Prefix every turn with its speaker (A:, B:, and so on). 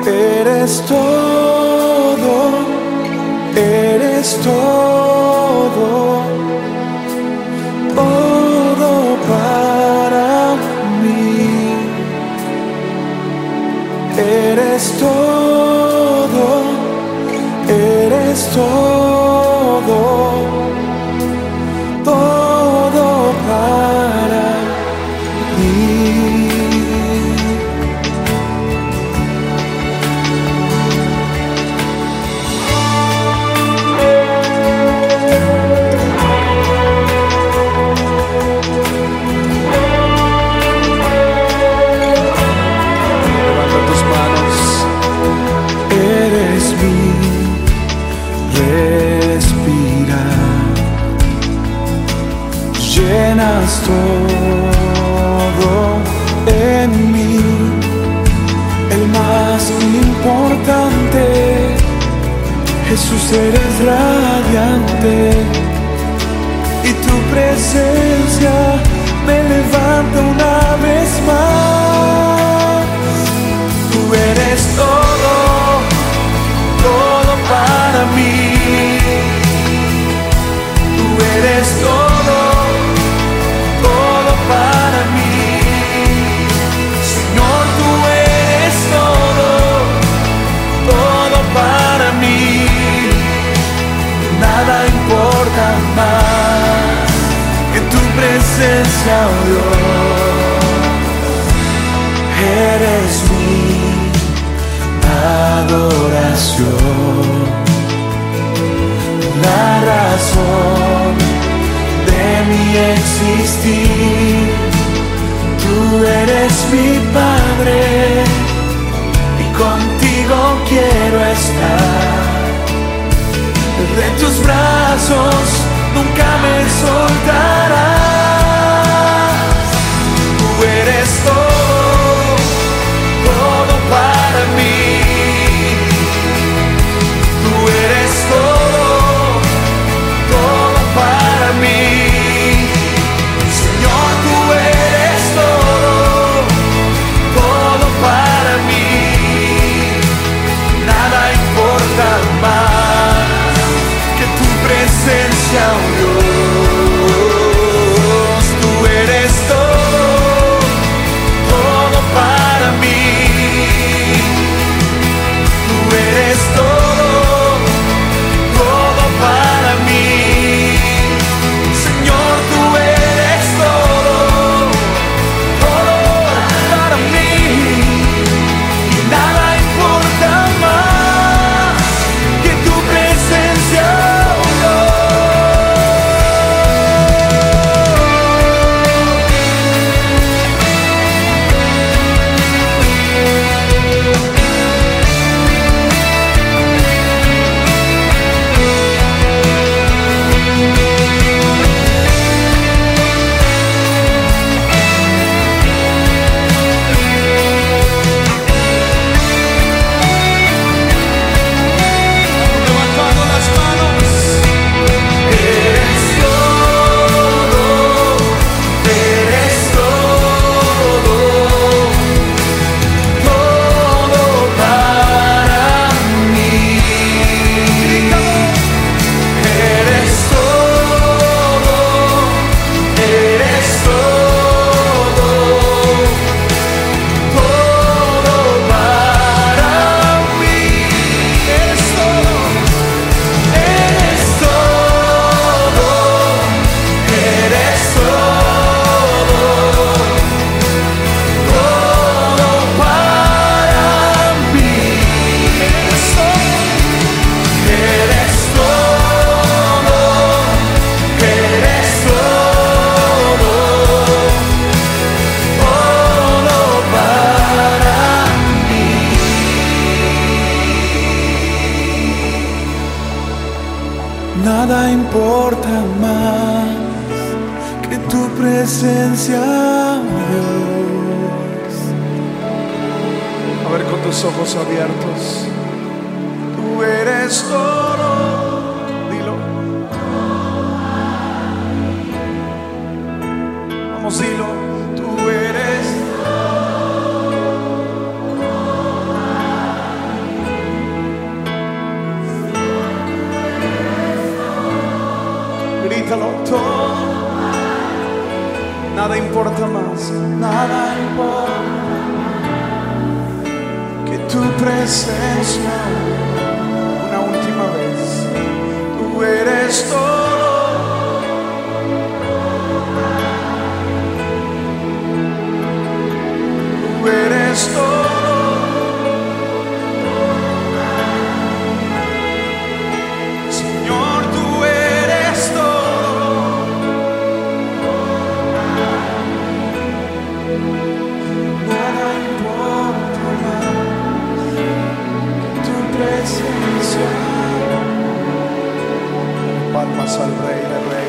A: Eres todo, eres todo, todo para mí. Eres todo, eres todo, todo para mí. Llenas todo en mí, el más importante. Jesús, eres radiante y tu presencia me levanta una vez más. Tú eres todo, todo para mí. Tú eres todo, todo para mí. Señor, tú eres todo, todo para mí. Nada importa más que tu presencia, oh Dios. Eres mi adoración, la razón de mi existir. Tú eres mi Padre y contigo quiero estar. De tus brazos nunca me soltarás. Tú eres todo, todo para mí. Tú eres todo, todo para mí. Señor, tú eres todo, todo para mí. Nada importa más que tu presencia, oh Dios. Tú eres todo, todo para mí. Tú eres todo, todo para mí. Señor, tú eres todo, todo para mí. Y nada importa más que tu presencia, oh Dios. Levantando las manos. Eres todo, eres todo, todo para mí. Eres todo, eres todo, todo para mí. Eres todo, eres todo, eres todo, todo para mí. Eres todo, eres todo, eres todo, todo para mí. Nada importa más que tu presencia, Dios. A ver, con tus ojos abiertos. Tú eres todo. Dilo. Vamos, dilo. Tú eres nada importa que tu presencia. Una última vez, tú eres todo. Tú eres todo. Señor, tú eres todo. Nada importa más que tu presencia. Palmas al Rey de Reyes.